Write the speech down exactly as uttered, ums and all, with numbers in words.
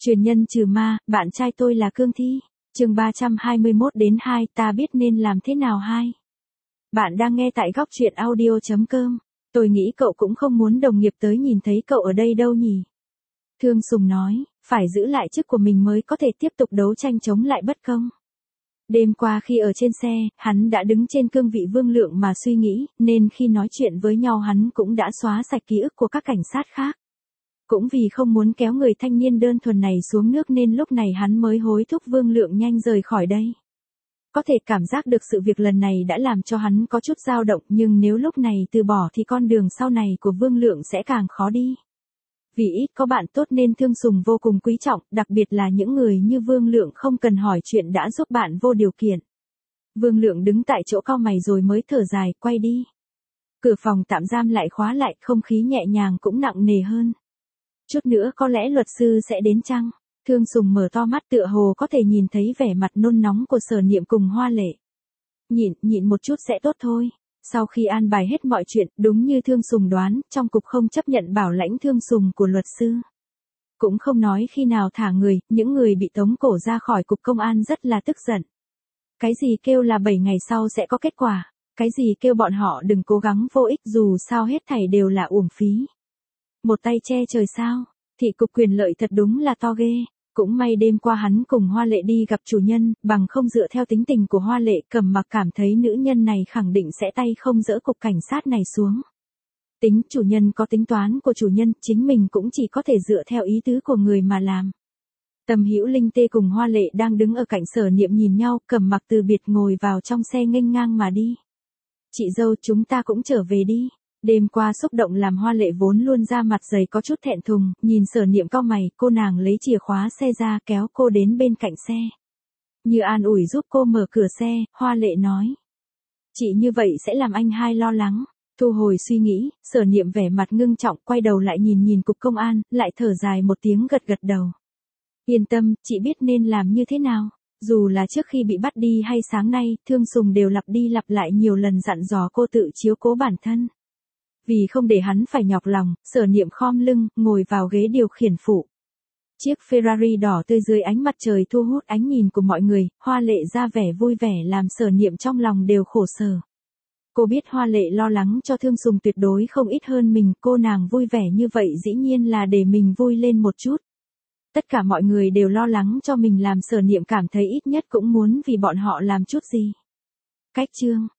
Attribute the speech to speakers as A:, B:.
A: Truyền nhân trừ ma, bạn trai tôi là cương thi. Chương ba trăm hai mươi mốt đến hai, ta biết nên làm thế nào hai. Bạn đang nghe tại góc truyện audio chấm com. Tôi nghĩ cậu cũng không muốn đồng nghiệp tới nhìn thấy cậu ở đây đâu nhỉ. Thương Sùng nói, phải giữ lại chức của mình mới có thể tiếp tục đấu tranh chống lại bất công. Đêm qua khi ở trên xe, hắn đã đứng trên cương vị vương lượng mà suy nghĩ, nên khi nói chuyện với nhau hắn cũng đã xóa sạch ký ức của các cảnh sát khác. Cũng vì không muốn kéo người thanh niên đơn thuần này xuống nước nên lúc này hắn mới hối thúc vương lượng nhanh rời khỏi đây. Có thể cảm giác được sự việc lần này đã làm cho hắn có chút dao động, nhưng nếu lúc này từ bỏ thì con đường sau này của vương lượng sẽ càng khó đi. Vì ít có bạn tốt nên Thương Sùng vô cùng quý trọng, đặc biệt là những người như vương lượng không cần hỏi chuyện đã giúp bạn vô điều kiện. Vương lượng đứng tại chỗ cau mày rồi mới thở dài, quay đi. Cửa phòng tạm giam lại khóa lại, không khí nhẹ nhàng cũng nặng nề hơn. Chút nữa có lẽ luật sư sẽ đến chăng? Thương Sùng mở to mắt tựa hồ có thể nhìn thấy vẻ mặt nôn nóng của Sở Niệm cùng Hoa Lệ. Nhịn, nhịn một chút sẽ tốt thôi. Sau khi an bài hết mọi chuyện, đúng như Thương Sùng đoán, trong cục không chấp nhận bảo lãnh Thương Sùng của luật sư. Cũng không nói khi nào thả người, những người bị tống cổ ra khỏi cục công an rất là tức giận. Cái gì kêu là bảy ngày sau sẽ có kết quả, cái gì kêu bọn họ đừng cố gắng vô ích dù sao hết thảy đều là uổng phí. Một tay che trời sao, thị cục quyền lợi thật đúng là to ghê. Cũng may đêm qua hắn cùng Hoa Lệ đi gặp chủ nhân, bằng không dựa theo tính tình của Hoa Lệ, Cẩm Mặc cảm thấy nữ nhân này khẳng định sẽ tay không dỡ cục cảnh sát này xuống. Tính chủ nhân có tính toán của chủ nhân, chính mình cũng chỉ có thể dựa theo ý tứ của người mà làm. Tầm Hữu Linh Tê cùng Hoa Lệ đang đứng ở cạnh Sở Niệm nhìn nhau, Cẩm Mặc từ biệt ngồi vào trong xe nghênh ngang mà đi. Chị dâu, chúng ta cũng trở về đi. Đêm qua xúc động làm Hoa Lệ vốn luôn ra mặt dày có chút thẹn thùng, nhìn Sở Niệm cau mày, cô nàng lấy chìa khóa xe ra kéo cô đến bên cạnh xe. Như an ủi giúp cô mở cửa xe, Hoa Lệ nói. Chị như vậy sẽ làm anh hai lo lắng. Thu hồi suy nghĩ, Sở Niệm vẻ mặt ngưng trọng quay đầu lại nhìn nhìn cục công an, lại thở dài một tiếng gật gật đầu. Yên tâm, chị biết nên làm như thế nào. Dù là trước khi bị bắt đi hay sáng nay, Thương Sùng đều lặp đi lặp lại nhiều lần dặn dò cô tự chiếu cố bản thân. Vì không để hắn phải nhọc lòng, Sở Niệm khom lưng, ngồi vào ghế điều khiển phụ. Chiếc Ferrari đỏ tươi dưới ánh mặt trời thu hút ánh nhìn của mọi người, Hoa Lệ ra vẻ vui vẻ làm Sở Niệm trong lòng đều khổ sở. Cô biết Hoa Lệ lo lắng cho Thương Sùng tuyệt đối không ít hơn mình, cô nàng vui vẻ như vậy dĩ nhiên là để mình vui lên một chút. Tất cả mọi người đều lo lắng cho mình làm Sở Niệm cảm thấy ít nhất cũng muốn vì bọn họ làm chút gì. Cách chương